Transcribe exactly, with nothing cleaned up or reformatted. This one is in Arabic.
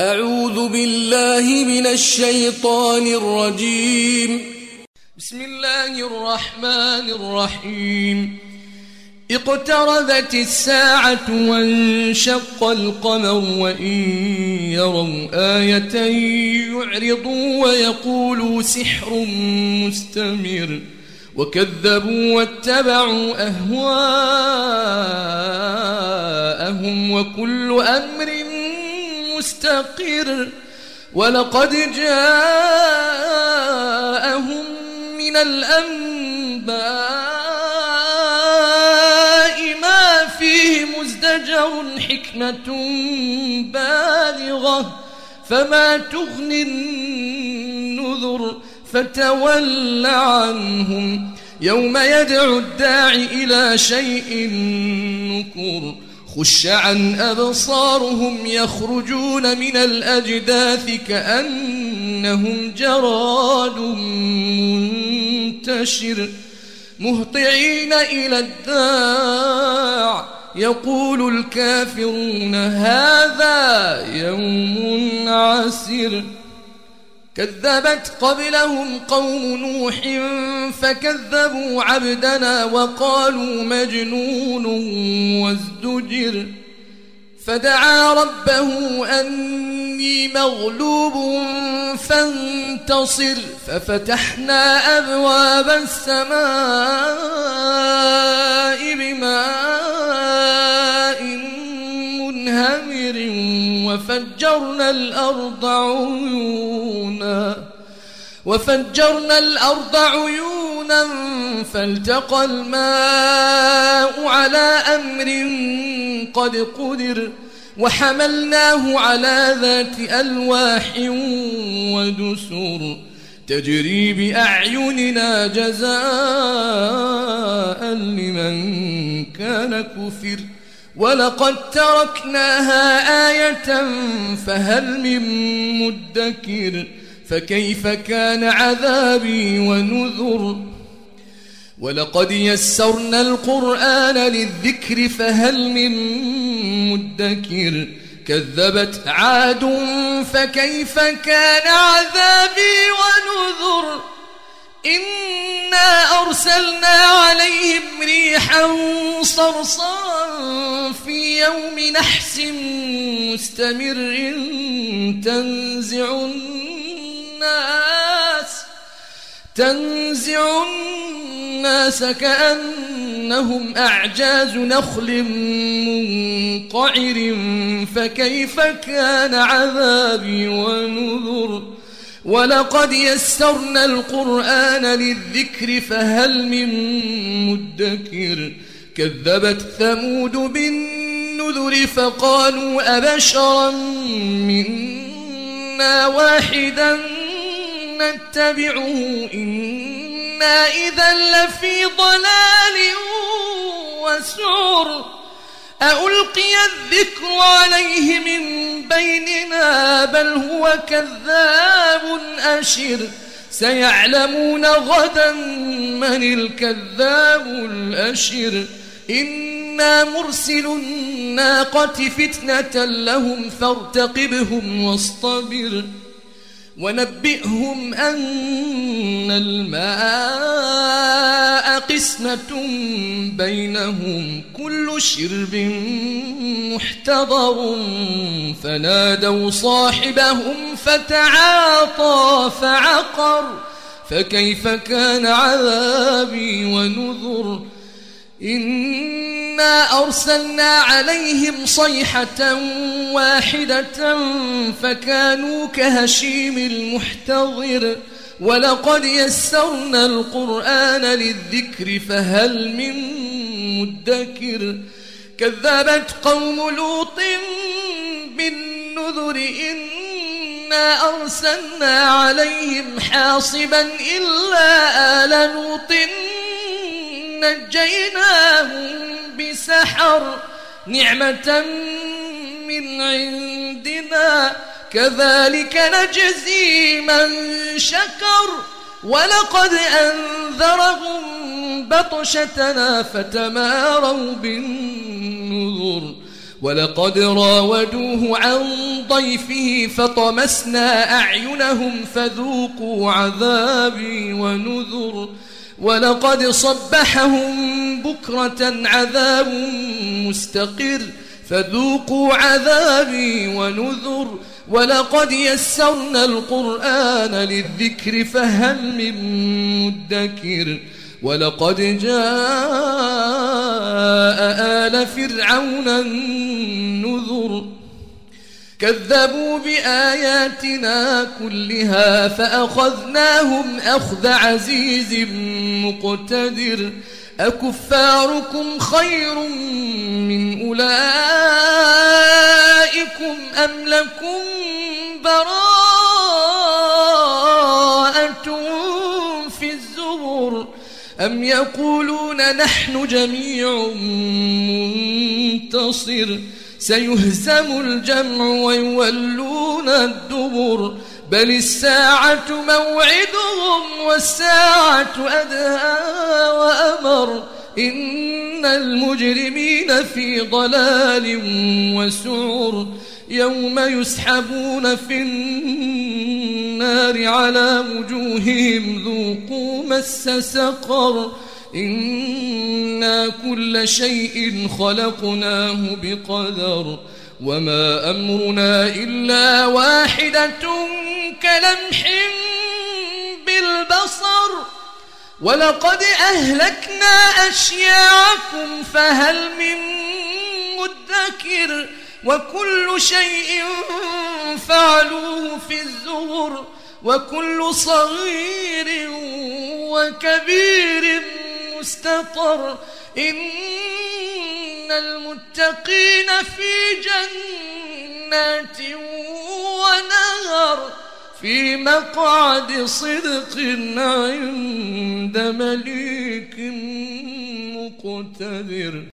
أعوذ بالله من الشيطان الرجيم. بسم الله الرحمن الرحيم. اقتربت الساعة وانشق القمر وإن يروا آية يعرضوا ويقولوا سحر مستمر وكذبوا واتبعوا أهواءهم وكل أمر مستقر. ولقد جاءهم من الأنباء ما فيه مزدجر حكمة بالغة فما تغني النذر فتول عنهم يوم يدعو الداعي إلى شيء نكر. خش عن أبصارهم يخرجون من الأجداث كأنهم جراد منتشر مهطعين إلى الداع يقول الكافرون هذا يوم عسر. كذبت قبلهم قوم نوح فكذبوا عبدنا وقالوا مجنون وازدجر. فدعا ربه أني مغلوب فانتصر ففتحنا أبواب السماء بماء منهمر وفجرنا الأرض عيونا وفجرنا الأرض عيونا فالتقى الماء على أمر قد قدر وحملناه على ذات ألواح ودسر تجري بأعيننا جزاء لمن كان كفر. ولقد تركناها آية فهل من مدكر فكيف كان عذابي ونذر. ولقد يسرنا القرآن للذكر فهل من مدكر. كذبت عاد فكيف كان عذابي ونذر. إنا أرسلنا عليهم ريحا صرصرا في يوم نحس مستمر تنزع الناس تنزع الناس كأنهم أعجاز نخل منقعر فكيف كان عذابي ونذر. ولقد يسرنا القرآن للذكر فهل من مدكر. كذبت ثمود بالنذر فقالوا أبشرا منا واحدا نتبعه إنا إذا لفي ضلال وسعر. أألقي الذكر عليه من بيننا بل هو كذاب أشر. سيعلمون غدا من الكذاب الأشر. إنا مرسل الناقة فتنة لهم فارتقبهم واصطبر. ونبئهم أن الماء قسمة بينهم كل شرب محتضر. فنادوا صاحبهم فتعاطى فعقر فكيف كان عذابي ونذر. إنا أرسلنا عليهم صيحة واحدة فكانوا كهشيم المحتضر. ولقد يسرنا القرآن للذكر فهل من مدكر. كذبت قوم لوط بالنذر إنا أرسلنا عليهم حاصبا إلا آل لوط نجيناهم بسحر نعمة من عندنا كذلك نجزي من شكر. ولقد أنذرهم بطشتنا فتماروا بالنذر. ولقد راودوه عن ضيفه فطمسنا أعينهم فذوقوا عذابي ونذر ولقد صبحهم بكرة عذاب مستقر فذوقوا عذابي ونذر ولقد يسرنا القرآن للذكر فهل من مدكر ولقد جاء آل فرعون النذر كذبوا بآياتنا كلها فأخذناهم أخذ عزيز مقتدر أكفاركم خير من أولئكم أم لكم براءة في الزبر أم يقولون نحن جميع منتصر سيهزم الجمع ويولون الدبر بل الساعة موعدهم والساعة أدهى وأمر إن المجرمين في ضلال وسعر يوم يسحبون في النار على وجوههم ذوقوا مس سقر إنا كل شيء خلقناه بقدر وما أمرنا إلا واحدة كلمح بالبصر ولقد أهلكنا أشياعكم فهل من مدكر وكل شيء فعلوه في الزبر وكل صغير وكبير مستطر إن المتقين في جنات ونهر في مقعد صدق عند مليك مقتدر.